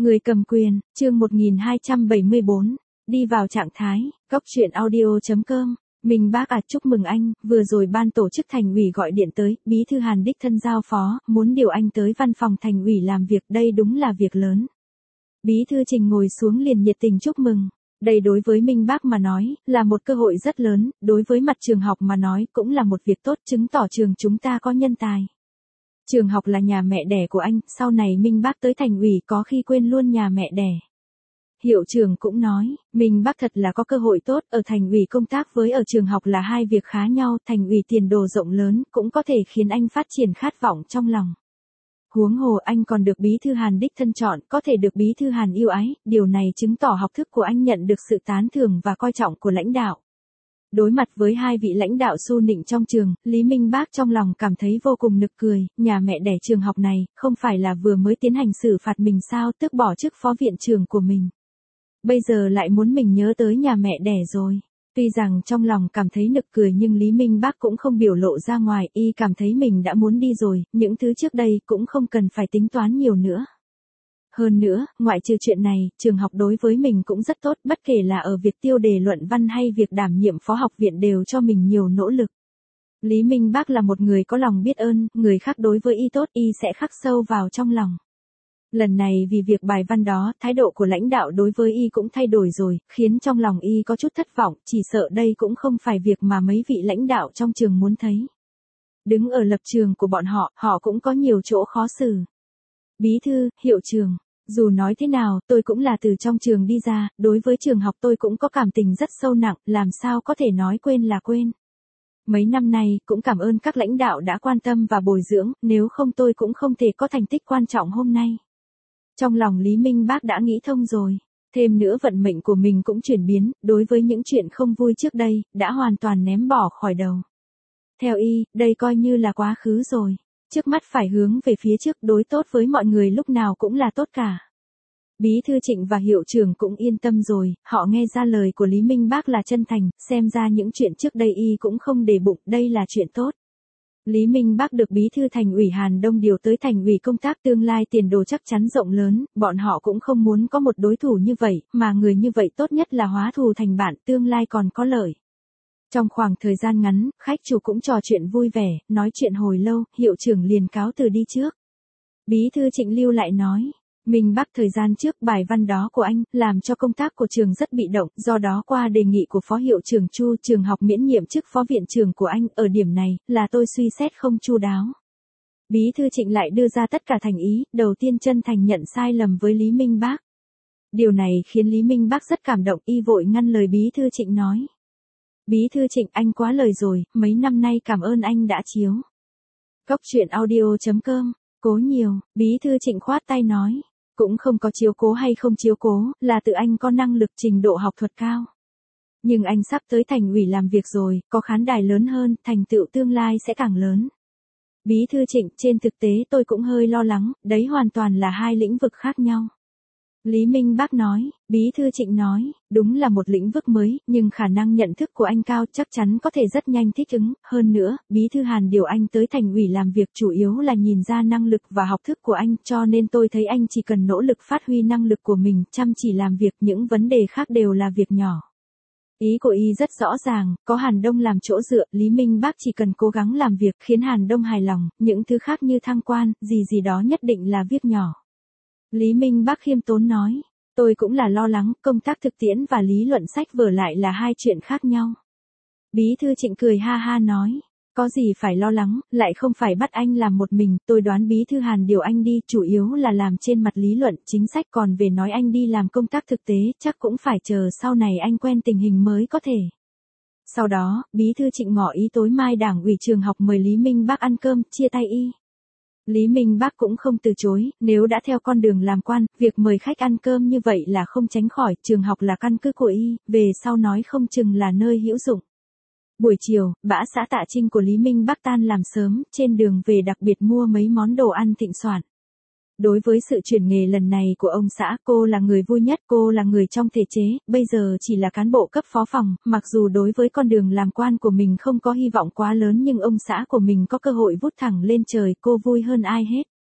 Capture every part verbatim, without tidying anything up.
Người cầm quyền, chương một nghìn hai trăm bảy mươi bốn, đi vào trạng thái, góc truyện audio chấm com. Mình bác à, chúc mừng anh, vừa rồi ban tổ chức thành ủy gọi điện tới, bí thư Hàn đích thân giao phó, muốn điều anh tới văn phòng thành ủy làm việc, đây đúng là việc lớn. Bí thư Trình ngồi xuống liền nhiệt tình chúc mừng. Đây đối với Minh Bác mà nói, là một cơ hội rất lớn, đối với mặt trường học mà nói cũng là một việc tốt, chứng tỏ trường chúng ta có nhân tài. Trường học là nhà mẹ đẻ của anh, sau này Minh Bác tới thành ủy có khi quên luôn nhà mẹ đẻ. Hiệu trưởng cũng nói, Minh Bác thật là có cơ hội tốt, ở thành ủy công tác với ở trường học là hai việc khá nhau, thành ủy tiền đồ rộng lớn, cũng có thể khiến anh phát triển khát vọng trong lòng. Huống hồ anh còn được bí thư Hàn đích thân chọn, có thể được bí thư Hàn yêu ái, điều này chứng tỏ học thức của anh nhận được sự tán thưởng và coi trọng của lãnh đạo. Đối mặt với hai vị lãnh đạo su nịnh trong trường, Lý Minh Bác trong lòng cảm thấy vô cùng nực cười, nhà mẹ đẻ trường học này, không phải là vừa mới tiến hành xử phạt mình sao, tước bỏ chức phó viện trưởng của mình. Bây giờ lại muốn mình nhớ tới nhà mẹ đẻ rồi. Tuy rằng trong lòng cảm thấy nực cười nhưng Lý Minh Bác cũng không biểu lộ ra ngoài, y cảm thấy mình đã muốn đi rồi, những thứ trước đây cũng không cần phải tính toán nhiều nữa. Hơn nữa, ngoại trừ chuyện này, trường học đối với mình cũng rất tốt, bất kể là ở việc tiêu đề luận văn hay việc đảm nhiệm phó học viện đều cho mình nhiều nỗ lực. Lý Minh Bác là một người có lòng biết ơn, người khác đối với y tốt y sẽ khắc sâu vào trong lòng. Lần này vì việc bài văn đó, thái độ của lãnh đạo đối với y cũng thay đổi rồi, khiến trong lòng y có chút thất vọng, chỉ sợ đây cũng không phải việc mà mấy vị lãnh đạo trong trường muốn thấy. Đứng ở lập trường của bọn họ, họ cũng có nhiều chỗ khó xử. Bí thư, hiệu trưởng, dù nói thế nào, tôi cũng là từ trong trường đi ra, đối với trường học tôi cũng có cảm tình rất sâu nặng, làm sao có thể nói quên là quên. Mấy năm nay, cũng cảm ơn các lãnh đạo đã quan tâm và bồi dưỡng, nếu không tôi cũng không thể có thành tích quan trọng hôm nay. Trong lòng Lý Minh Bác đã nghĩ thông rồi. Thêm nữa vận mệnh của mình cũng chuyển biến, đối với những chuyện không vui trước đây, đã hoàn toàn ném bỏ khỏi đầu. Theo y, đây coi như là quá khứ rồi. Trước mắt phải hướng về phía trước, đối tốt với mọi người lúc nào cũng là tốt cả. Bí thư Trịnh và hiệu trưởng cũng yên tâm rồi, họ nghe ra lời của Lý Minh Bác là chân thành, xem ra những chuyện trước đây y cũng không để bụng, đây là chuyện tốt. Lý Minh Bác được bí thư thành ủy Hàn Đông điều tới thành ủy công tác, tương lai tiền đồ chắc chắn rộng lớn, bọn họ cũng không muốn có một đối thủ như vậy, mà người như vậy tốt nhất là hóa thù thành bạn, tương lai còn có lợi. Trong khoảng thời gian ngắn, khách chủ cũng trò chuyện vui vẻ, nói chuyện hồi lâu, hiệu trưởng liền cáo từ đi trước. Bí thư Trịnh lưu lại nói, Minh Bác thời gian trước bài văn đó của anh, làm cho công tác của trường rất bị động, do đó qua đề nghị của phó hiệu trưởng Chu, trường học miễn nhiệm chức phó viện trưởng của anh, ở điểm này, là tôi suy xét không chu đáo. Bí thư Trịnh lại đưa ra tất cả thành ý, đầu tiên chân thành nhận sai lầm với Lý Minh Bác. Điều này khiến Lý Minh Bác rất cảm động, y vội ngăn lời bí thư Trịnh nói. Bí thư Trịnh, anh quá lời rồi, mấy năm nay cảm ơn anh đã chiếu. Góc truyện audio chấm com, cố nhiều, bí thư Trịnh khoát tay nói. Cũng không có chiếu cố hay không chiếu cố, là tự anh có năng lực trình độ học thuật cao. Nhưng anh sắp tới thành ủy làm việc rồi, có khán đài lớn hơn, thành tựu tương lai sẽ càng lớn. Bí thư Trịnh, trên thực tế tôi cũng hơi lo lắng, đấy hoàn toàn là hai lĩnh vực khác nhau. Lý Minh Bác nói, bí thư Trịnh nói, đúng là một lĩnh vực mới, nhưng khả năng nhận thức của anh cao, chắc chắn có thể rất nhanh thích ứng, hơn nữa, bí thư Hàn điều anh tới thành ủy làm việc chủ yếu là nhìn ra năng lực và học thức của anh, cho nên tôi thấy anh chỉ cần nỗ lực phát huy năng lực của mình, chăm chỉ làm việc, những vấn đề khác đều là việc nhỏ. Ý của y rất rõ ràng, có Hàn Đông làm chỗ dựa, Lý Minh Bác chỉ cần cố gắng làm việc khiến Hàn Đông hài lòng, những thứ khác như thăng quan, gì gì đó nhất định là việc nhỏ. Lý Minh Bác khiêm tốn nói, tôi cũng là lo lắng, công tác thực tiễn và lý luận sách vở lại là hai chuyện khác nhau. Bí thư Trịnh cười ha ha nói, có gì phải lo lắng, lại không phải bắt anh làm một mình, tôi đoán bí thư Hàn điều anh đi, chủ yếu là làm trên mặt lý luận, chính sách, còn về nói anh đi làm công tác thực tế, chắc cũng phải chờ sau này anh quen tình hình mới có thể. Sau đó, bí thư Trịnh ngỏ ý tối mai đảng ủy trường học mời Lý Minh Bác ăn cơm, chia tay y. Lý Minh Bác cũng không từ chối, nếu đã theo con đường làm quan, việc mời khách ăn cơm như vậy là không tránh khỏi, trường học là căn cứ của y, về sau nói không chừng là nơi hữu dụng. Buổi chiều, bã xã Tạ Trinh của Lý Minh Bác tan làm sớm, trên đường về đặc biệt mua mấy món đồ ăn thịnh soạn. Đối với sự chuyển nghề lần này của ông xã, cô là người vui nhất, cô là người trong thể chế, bây giờ chỉ là cán bộ cấp phó phòng, mặc dù đối với con đường làm quan của mình không có hy vọng quá lớn nhưng ông xã của mình có cơ hội vút thẳng lên trời, cô vui hơn ai hết.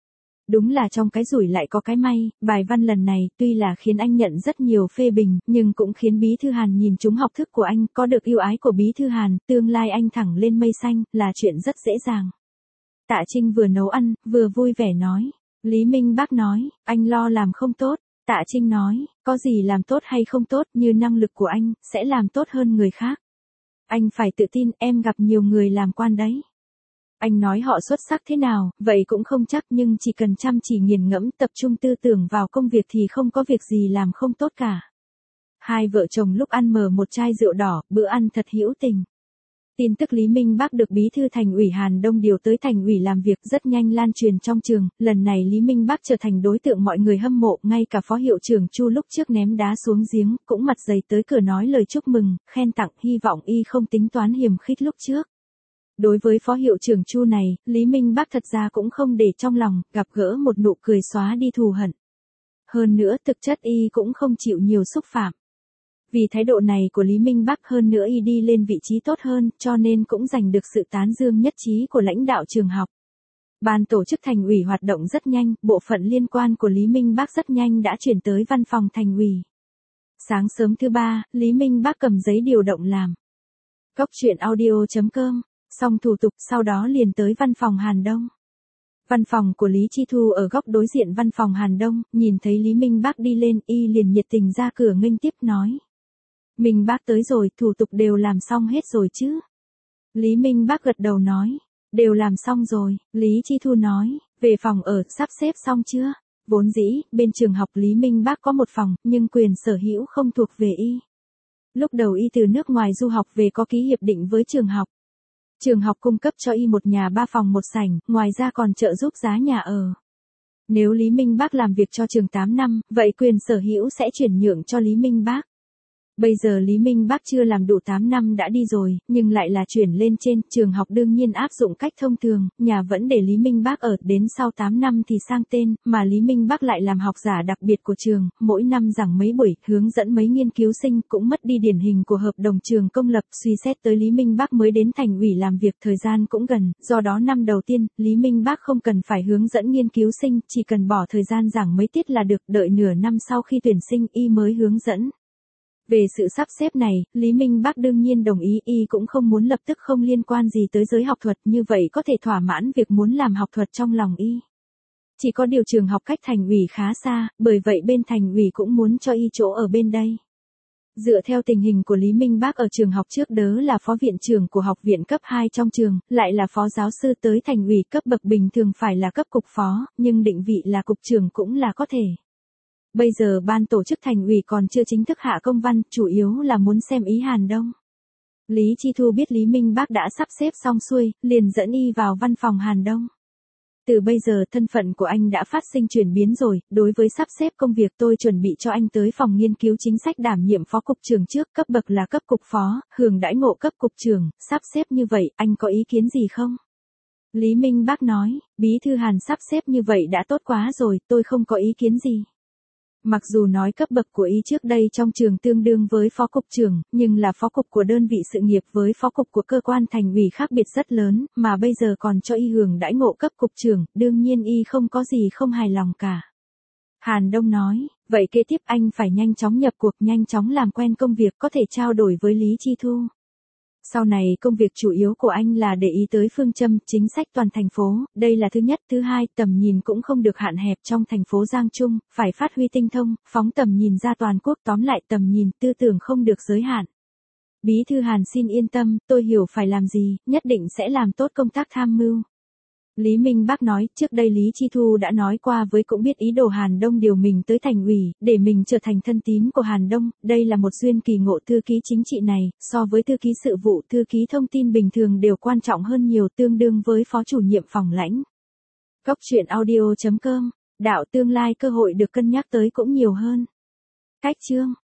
Đúng là trong cái rủi lại có cái may, bài văn lần này tuy là khiến anh nhận rất nhiều phê bình, nhưng cũng khiến Bí Thư Hàn nhìn trúng học thức của anh, có được yêu ái của Bí Thư Hàn, tương lai anh thẳng lên mây xanh, là chuyện rất dễ dàng. Tạ Trinh vừa nấu ăn, vừa vui vẻ nói. Lý Minh Bác nói, anh lo làm không tốt. Tạ Trinh nói, có gì làm tốt hay không tốt, như năng lực của anh, sẽ làm tốt hơn người khác. Anh phải tự tin, em gặp nhiều người làm quan đấy. Anh nói họ xuất sắc thế nào, vậy cũng không chắc, nhưng chỉ cần chăm chỉ nghiền ngẫm, tập trung tư tưởng vào công việc thì không có việc gì làm không tốt cả. Hai vợ chồng lúc ăn mở một chai rượu đỏ, bữa ăn thật hữu tình. Tin tức Lý Minh Bác được Bí thư Thành ủy Hàn Đông điều tới Thành ủy làm việc rất nhanh lan truyền trong trường, lần này Lý Minh Bác trở thành đối tượng mọi người hâm mộ, ngay cả Phó Hiệu trưởng Chu lúc trước ném đá xuống giếng, cũng mặt dày tới cửa nói lời chúc mừng, khen tặng, hy vọng y không tính toán hiềm khích lúc trước. Đối với Phó Hiệu trưởng Chu này, Lý Minh Bác thật ra cũng không để trong lòng, gặp gỡ một nụ cười xóa đi thù hận. Hơn nữa thực chất y cũng không chịu nhiều xúc phạm. Vì thái độ này của Lý Minh Bác hơn nữa y đi lên vị trí tốt hơn, cho nên cũng giành được sự tán dương nhất trí của lãnh đạo trường học. Ban tổ chức Thành ủy hoạt động rất nhanh, bộ phận liên quan của Lý Minh Bác rất nhanh đã chuyển tới văn phòng Thành ủy. Sáng sớm thứ ba, Lý Minh Bác cầm giấy điều động làm. Cốc truyện audio chấm com, xong thủ tục sau đó liền tới văn phòng Hàn Đông. Văn phòng của Lý Chi Thu ở góc đối diện văn phòng Hàn Đông, nhìn thấy Lý Minh Bác đi lên, y liền nhiệt tình ra cửa nghênh tiếp nói. Minh Bác tới rồi, thủ tục đều làm xong hết rồi chứ? Lý Minh Bác gật đầu nói, đều làm xong rồi. Lý Chi Thu nói, về phòng ở, sắp xếp xong chưa? Vốn dĩ, bên trường học Lý Minh Bác có một phòng, nhưng quyền sở hữu không thuộc về y. Lúc đầu y từ nước ngoài du học về có ký hiệp định với trường học. Trường học cung cấp cho y một nhà ba phòng một sảnh, ngoài ra còn trợ giúp giá nhà ở. Nếu Lý Minh Bác làm việc cho trường tám năm, vậy quyền sở hữu sẽ chuyển nhượng cho Lý Minh Bác. Bây giờ Lý Minh Bác chưa làm đủ tám năm đã đi rồi, nhưng lại là chuyển lên trên, trường học đương nhiên áp dụng cách thông thường, nhà vẫn để Lý Minh Bác ở, đến sau tám năm thì sang tên, mà Lý Minh Bác lại làm học giả đặc biệt của trường, mỗi năm giảng mấy buổi, hướng dẫn mấy nghiên cứu sinh, cũng mất đi điển hình của hợp đồng trường công lập, suy xét tới Lý Minh Bác mới đến Thành ủy làm việc, thời gian cũng gần, do đó năm đầu tiên, Lý Minh Bác không cần phải hướng dẫn nghiên cứu sinh, chỉ cần bỏ thời gian giảng mấy tiết là được, đợi nửa năm sau khi tuyển sinh y mới hướng dẫn. Về sự sắp xếp này, Lý Minh Bác đương nhiên đồng ý, y cũng không muốn lập tức không liên quan gì tới giới học thuật, như vậy có thể thỏa mãn việc muốn làm học thuật trong lòng y. Chỉ có điều trường học cách Thành ủy khá xa, bởi vậy bên Thành ủy cũng muốn cho y chỗ ở bên đây. Dựa theo tình hình của Lý Minh Bác ở trường học trước đó là phó viện trưởng của học viện cấp hai trong trường, lại là phó giáo sư tới Thành ủy cấp bậc bình thường phải là cấp cục phó, nhưng định vị là cục trưởng cũng là có thể. Bây giờ ban tổ chức Thành ủy còn chưa chính thức hạ công văn, chủ yếu là muốn xem ý Hàn Đông. Lý Chi Thu biết Lý Minh Bác đã sắp xếp xong xuôi, liền dẫn y vào văn phòng Hàn Đông. Từ bây giờ thân phận của anh đã phát sinh chuyển biến rồi, đối với sắp xếp công việc tôi chuẩn bị cho anh tới phòng nghiên cứu chính sách đảm nhiệm phó cục trưởng trước, cấp bậc là cấp cục phó, hưởng đãi ngộ cấp cục trưởng, sắp xếp như vậy, anh có ý kiến gì không? Lý Minh Bác nói, Bí thư Hàn sắp xếp như vậy đã tốt quá rồi, tôi không có ý kiến gì. Mặc dù nói cấp bậc của y trước đây trong trường tương đương với phó cục trưởng, nhưng là phó cục của đơn vị sự nghiệp với phó cục của cơ quan Thành ủy khác biệt rất lớn, mà bây giờ còn cho y hưởng đãi ngộ cấp cục trưởng, đương nhiên y không có gì không hài lòng cả. Hàn Đông nói, vậy kế tiếp anh phải nhanh chóng nhập cuộc, nhanh chóng làm quen công việc, có thể trao đổi với Lý Chi Thu. Sau này công việc chủ yếu của anh là để ý tới phương châm, chính sách toàn thành phố, đây là thứ nhất. Thứ hai, tầm nhìn cũng không được hạn hẹp trong thành phố Giang Trung, phải phát huy tinh thông, phóng tầm nhìn ra toàn quốc, tóm lại tầm nhìn, tư tưởng không được giới hạn. Bí thư Hàn xin yên tâm, tôi hiểu phải làm gì, nhất định sẽ làm tốt công tác tham mưu. Lý Minh Bác nói, trước đây Lý Chi Thu đã nói qua với cũng biết ý đồ Hàn Đông điều mình tới Thành ủy, để mình trở thành thân tín của Hàn Đông, đây là một duyên kỳ ngộ. Thư ký chính trị này, so với thư ký sự vụ, thư ký thông tin bình thường đều quan trọng hơn nhiều, tương đương với phó chủ nhiệm phòng lãnh. Cốc truyện audio chấm com, đạo tương lai cơ hội được cân nhắc tới cũng nhiều hơn. Cách chương